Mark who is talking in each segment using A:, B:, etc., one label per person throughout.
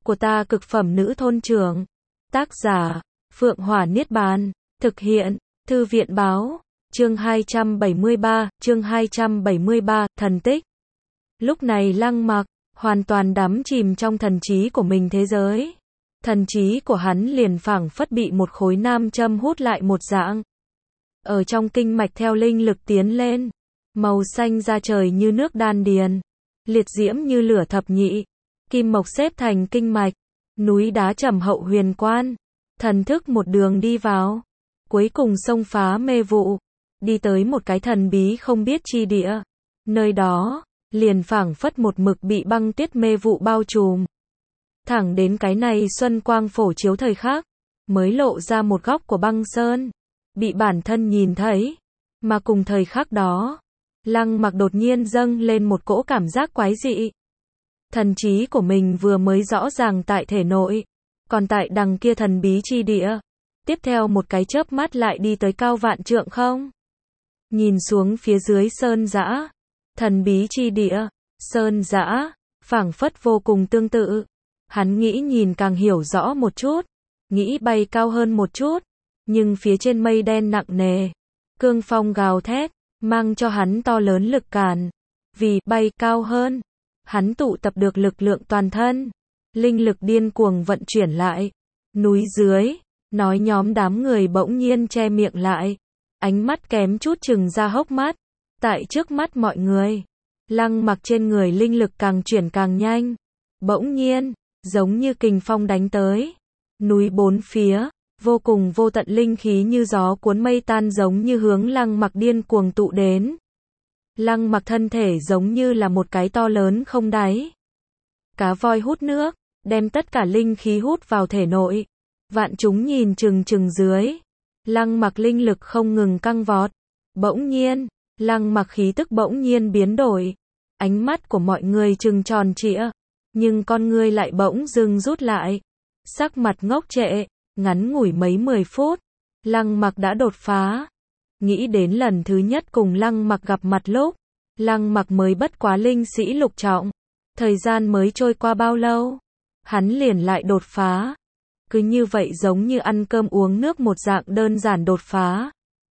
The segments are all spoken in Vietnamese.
A: của ta cực phẩm nữ thôn trưởng. Tác giả, Phượng Hỏa Niết Bàn. Thực hiện, Thư viện báo. Chương 273, thần tích. Lúc này Lăng Mặc, hoàn toàn đắm chìm trong thần trí của mình thế giới. Thần trí của hắn liền phảng phất bị một khối nam châm hút lại một dạng. Ở trong kinh mạch theo linh lực tiến lên, màu xanh da trời như nước đan điền, liệt diễm như lửa thập nhị, kim mộc xếp thành kinh mạch, núi đá trầm hậu huyền quan, thần thức một đường đi vào, cuối cùng xông phá mê vụ, đi tới một cái thần bí không biết chi địa, nơi đó, liền phảng phất một mực bị băng tuyết mê vụ bao trùm. Thẳng đến cái này xuân quang phổ chiếu thời khắc, mới lộ ra một góc của băng sơn, bị bản thân nhìn thấy, mà cùng thời khắc đó, Lăng Mặc đột nhiên dâng lên một cỗ cảm giác quái dị. Thần trí của mình vừa mới rõ ràng tại thể nội, còn tại đằng kia thần bí chi địa, tiếp theo một cái chớp mắt lại đi tới cao vạn trượng không. Nhìn xuống phía dưới sơn dã, thần bí chi địa, sơn dã, phảng phất vô cùng tương tự. Hắn nghĩ nhìn càng hiểu rõ một chút, nghĩ bay cao hơn một chút, nhưng phía trên mây đen nặng nề, cương phong gào thét, mang cho hắn to lớn lực cản. Vì bay cao hơn, hắn tụ tập được lực lượng toàn thân, linh lực điên cuồng vận chuyển lại. Núi dưới, nói nhóm đám người bỗng nhiên che miệng lại, ánh mắt kém chút chừng ra hốc mắt. Tại trước mắt mọi người, Lăng Mặc trên người linh lực càng chuyển càng nhanh. Bỗng nhiên, giống như kình phong đánh tới, núi bốn phía, vô cùng vô tận linh khí như gió cuốn mây tan giống như hướng Lăng Mặc điên cuồng tụ đến. Lăng Mặc thân thể giống như là một cái to lớn không đáy cá voi hút nước, đem tất cả linh khí hút vào thể nội. Vạn chúng nhìn chừng chừng dưới, Lăng Mặc linh lực không ngừng căng vọt. Bỗng nhiên, Lăng Mặc khí tức bỗng nhiên biến đổi, ánh mắt của mọi người trừng tròn trịa, nhưng con ngươi lại bỗng dưng rút lại, sắc mặt ngốc trệ. Ngắn ngủi mấy 10 phút, Lăng Mặc đã đột phá. Nghĩ đến lần thứ nhất cùng Lăng Mặc gặp mặt lúc, Lăng Mặc mới bất quá linh sĩ lục trọng. Thời gian mới trôi qua bao lâu, hắn liền lại đột phá. Cứ như vậy giống như ăn cơm uống nước một dạng đơn giản đột phá.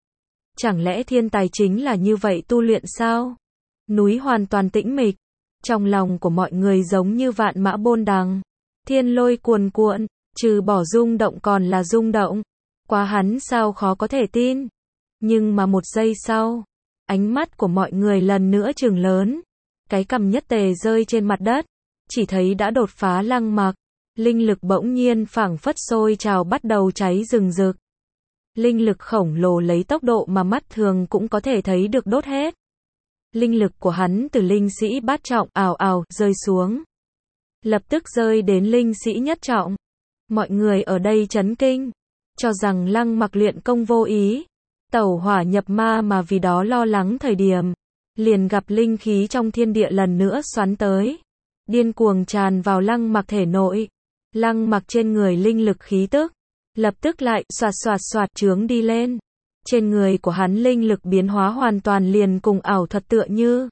A: Chẳng lẽ thiên tài chính là như vậy tu luyện sao? Núi hoàn toàn tĩnh mịch, trong lòng của mọi người giống như vạn mã bôn đằng, thiên lôi cuồn cuộn, trừ bỏ rung động còn là rung động. Quá hắn sao khó có thể tin. Nhưng mà một giây sau, ánh mắt của mọi người lần nữa trừng lớn, cái cằm nhất tề rơi trên mặt đất, chỉ thấy đã đột phá Lăng Mặc, linh lực bỗng nhiên phảng phất sôi trào bắt đầu cháy rừng rực. Linh lực khổng lồ lấy tốc độ mà mắt thường cũng có thể thấy được đốt hết. Linh lực của hắn từ linh sĩ bát trọng ào ào rơi xuống, lập tức rơi đến linh sĩ nhất trọng. Mọi người ở đây chấn kinh, cho rằng Lăng Mặc luyện công vô ý, tẩu hỏa nhập ma mà vì đó lo lắng thời điểm, liền gặp linh khí trong thiên địa lần nữa xoắn tới, điên cuồng tràn vào Lăng Mặc thể nội. Lăng Mặc trên người linh lực khí tức, lập tức lại xoạt xoạt xoạt trướng đi lên. Trên người của hắn linh lực biến hóa hoàn toàn liền cùng ảo thuật tựa như,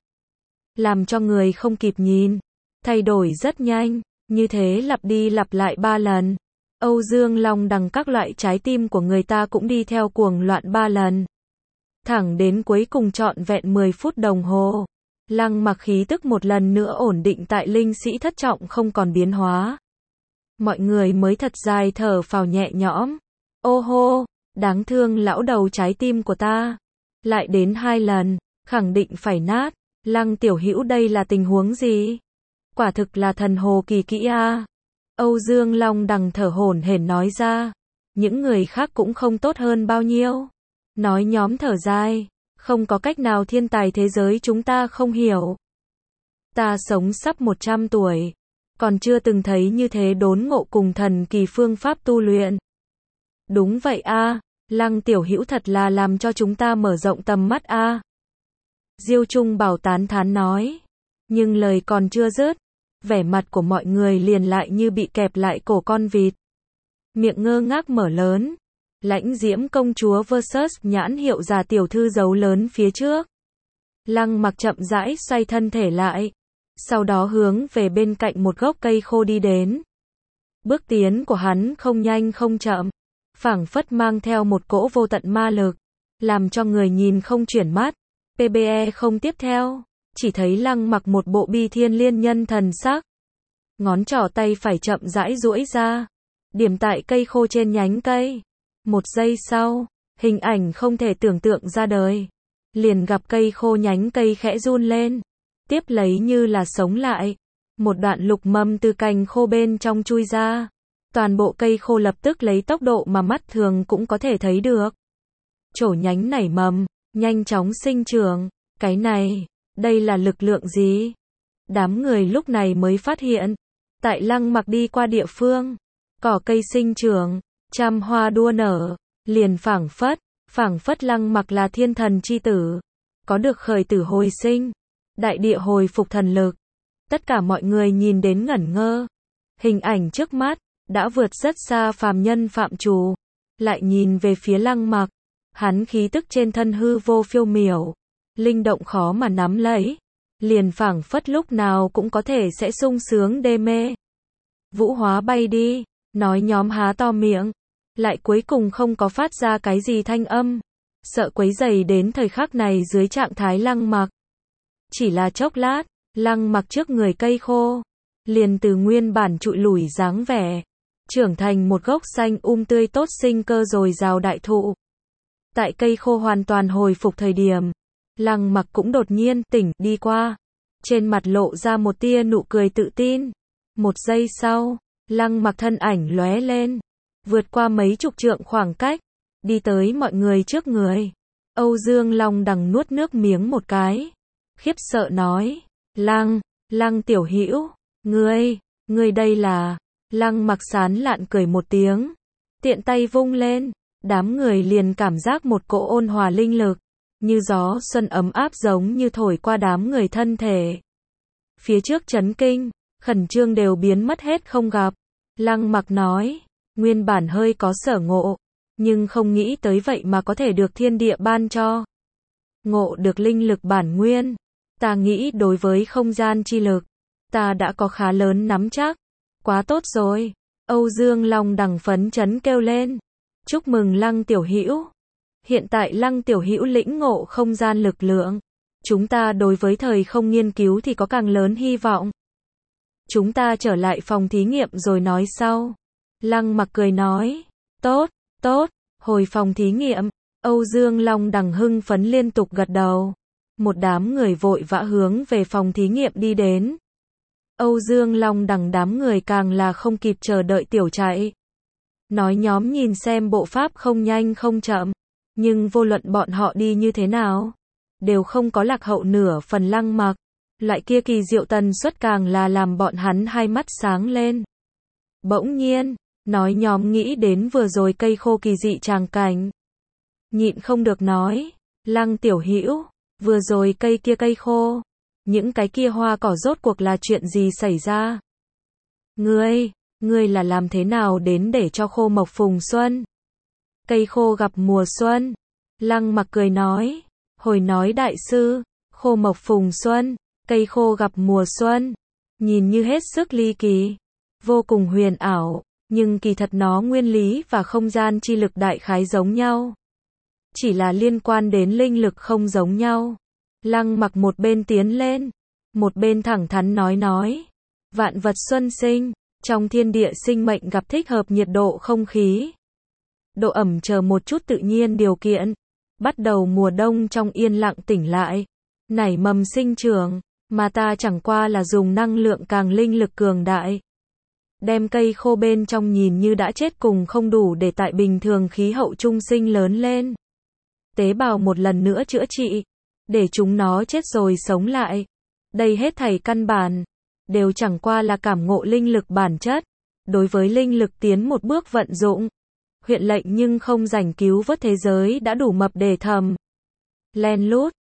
A: làm cho người không kịp nhìn, thay đổi rất nhanh, như thế lặp đi lặp lại 3 lần. Âu Dương Long Đằng các loại trái tim của người ta cũng đi theo cuồng loạn 3 lần. Thẳng đến cuối cùng trọn vẹn 10 phút đồng hồ, Lăng Mặc khí tức một lần nữa ổn định tại linh sĩ thất trọng không còn biến hóa. Mọi người mới thật dài thở phào nhẹ nhõm. Ô hô, đáng thương lão đầu trái tim của ta. Lại đến 2 lần, khẳng định phải nát. Lăng tiểu hữu đây là tình huống gì? Quả thực là thần hồ kỳ kỹ a. Âu Dương Long Đằng thở hổn hển nói ra. Những người khác cũng không tốt hơn bao nhiêu. Nói nhóm thở dài, không có cách nào thiên tài thế giới chúng ta không hiểu. Ta sống sắp 100 tuổi, còn chưa từng thấy như thế đốn ngộ cùng thần kỳ phương pháp tu luyện. Đúng vậy a, Lăng tiểu hữu thật là làm cho chúng ta mở rộng tầm mắt a. Diêu Trung Bảo tán thán nói, nhưng lời còn chưa dứt, vẻ mặt của mọi người liền lại như bị kẹp lại cổ con vịt. Miệng ngơ ngác mở lớn. Lãnh Diễm công chúa vs nhãn hiệu già tiểu thư giấu lớn phía trước. Lăng Mặc chậm rãi xoay thân thể lại, sau đó hướng về bên cạnh một gốc cây khô đi đến. Bước tiến của hắn không nhanh không chậm, phảng phất mang theo một cỗ vô tận ma lực, làm cho người nhìn không chuyển mắt. PBE không tiếp theo, chỉ thấy Lăng Mặc một bộ bi thiên liên nhân thần sắc. Ngón trỏ tay phải chậm rãi duỗi ra, điểm tại cây khô trên nhánh cây. Một giây sau, hình ảnh không thể tưởng tượng ra đời. Liền gặp cây khô nhánh cây khẽ run lên, tiếp lấy như là sống lại. Một đoạn lục mầm từ cành khô bên trong chui ra. Toàn bộ cây khô lập tức lấy tốc độ mà mắt thường cũng có thể thấy được. Trổ nhánh nảy mầm, nhanh chóng sinh trưởng. Cái này, đây là lực lượng gì? Đám người lúc này mới phát hiện. Tại Lăng Mặc đi qua địa phương, cỏ cây sinh trưởng, trăm hoa đua nở, liền phảng phất Lăng Mặc là thiên thần chi tử, có được khởi tử hồi sinh, đại địa hồi phục thần lực. Tất cả mọi người nhìn đến ngẩn ngơ. Hình ảnh trước mắt đã vượt rất xa phàm nhân phạm trù, lại nhìn về phía Lăng Mặc, hắn khí tức trên thân hư vô phiêu miểu, linh động khó mà nắm lấy, liền phảng phất lúc nào cũng có thể sẽ sung sướng đê mê. Vũ Hóa bay đi, nói nhóm há to miệng, lại cuối cùng không có phát ra cái gì thanh âm, sợ quấy rầy đến thời khắc này dưới trạng thái Lăng Mặc. Chỉ là chốc lát, Lăng Mặc trước người cây khô, liền từ nguyên bản trụi lủi dáng vẻ, trưởng thành một gốc xanh tươi tốt sinh cơ dồi dào đại thụ. Tại cây khô hoàn toàn hồi phục thời điểm, Lăng Mặc cũng đột nhiên tỉnh đi qua, trên mặt lộ ra một tia nụ cười tự tin. Một giây sau, Lăng Mặc thân ảnh lóe lên, vượt qua mấy chục trượng khoảng cách, đi tới mọi người trước người. Âu Dương Long Đằng nuốt nước miếng một cái, khiếp sợ nói, Lăng tiểu hữu, ngươi đây là... Lăng Mặc sán lạn cười một tiếng, tiện tay vung lên, đám người liền cảm giác một cỗ ôn hòa linh lực, như gió xuân ấm áp giống như thổi qua đám người thân thể. Phía trước chấn kinh, khẩn trương đều biến mất hết không gặp. Lăng Mặc nói, nguyên bản hơi có sở ngộ, nhưng không nghĩ tới vậy mà có thể được thiên địa ban cho. Ngộ được linh lực bản nguyên, ta nghĩ đối với không gian chi lực, ta đã có khá lớn nắm chắc. Quá tốt rồi. Âu Dương Long Đằng phấn chấn kêu lên. Chúc mừng Lăng tiểu hữu. Hiện tại Lăng tiểu hữu lĩnh ngộ không gian lực lượng. Chúng ta đối với thời không nghiên cứu thì có càng lớn hy vọng. Chúng ta trở lại phòng thí nghiệm rồi nói sau. Lăng Mặc cười nói. Tốt, hồi phòng thí nghiệm. Âu Dương Long Đằng hưng phấn liên tục gật đầu. Một đám người vội vã hướng về phòng thí nghiệm đi đến. Âu Dương Long Đằng đám người càng là không kịp chờ đợi tiểu chạy. Nói nhóm nhìn xem bộ pháp không nhanh không chậm, nhưng vô luận bọn họ đi như thế nào, đều không có lạc hậu nửa phần Lăng Mặc. Loại kia kỳ diệu tần suất càng là làm bọn hắn hai mắt sáng lên. Bỗng nhiên, nói nhóm nghĩ đến vừa rồi cây khô kỳ dị tràng cảnh. Nhịn không được nói, Lăng tiểu hữu, vừa rồi cây khô. Những cái kia hoa cỏ rốt cuộc là chuyện gì xảy ra? Ngươi là làm thế nào đến để cho khô mộc phùng xuân? Cây khô gặp mùa xuân. Lăng Mặc cười nói, hồi nói đại sư, khô mộc phùng xuân, cây khô gặp mùa xuân, nhìn như hết sức ly kỳ, vô cùng huyền ảo, nhưng kỳ thật nó nguyên lý và không gian chi lực đại khái giống nhau. Chỉ là liên quan đến linh lực không giống nhau. Lăng Mặc một bên tiến lên, một bên thẳng thắn nói. Vạn vật xuân sinh, trong thiên địa sinh mệnh gặp thích hợp nhiệt độ không khí, độ ẩm chờ một chút tự nhiên điều kiện. Bắt đầu mùa đông trong yên lặng tỉnh lại, nảy mầm sinh trưởng, mà ta chẳng qua là dùng năng lượng càng linh lực cường đại. Đem cây khô bên trong nhìn như đã chết cùng không đủ để tại bình thường khí hậu trung sinh lớn lên. Tế bào một lần nữa chữa trị, để chúng nó chết rồi sống lại. Đây hết thảy căn bản, đều chẳng qua là cảm ngộ linh lực bản chất. Đối với linh lực tiến một bước vận dụng, huyện lệnh nhưng không rảnh cứu vớt thế giới đã đủ mập để thầm. Len lút,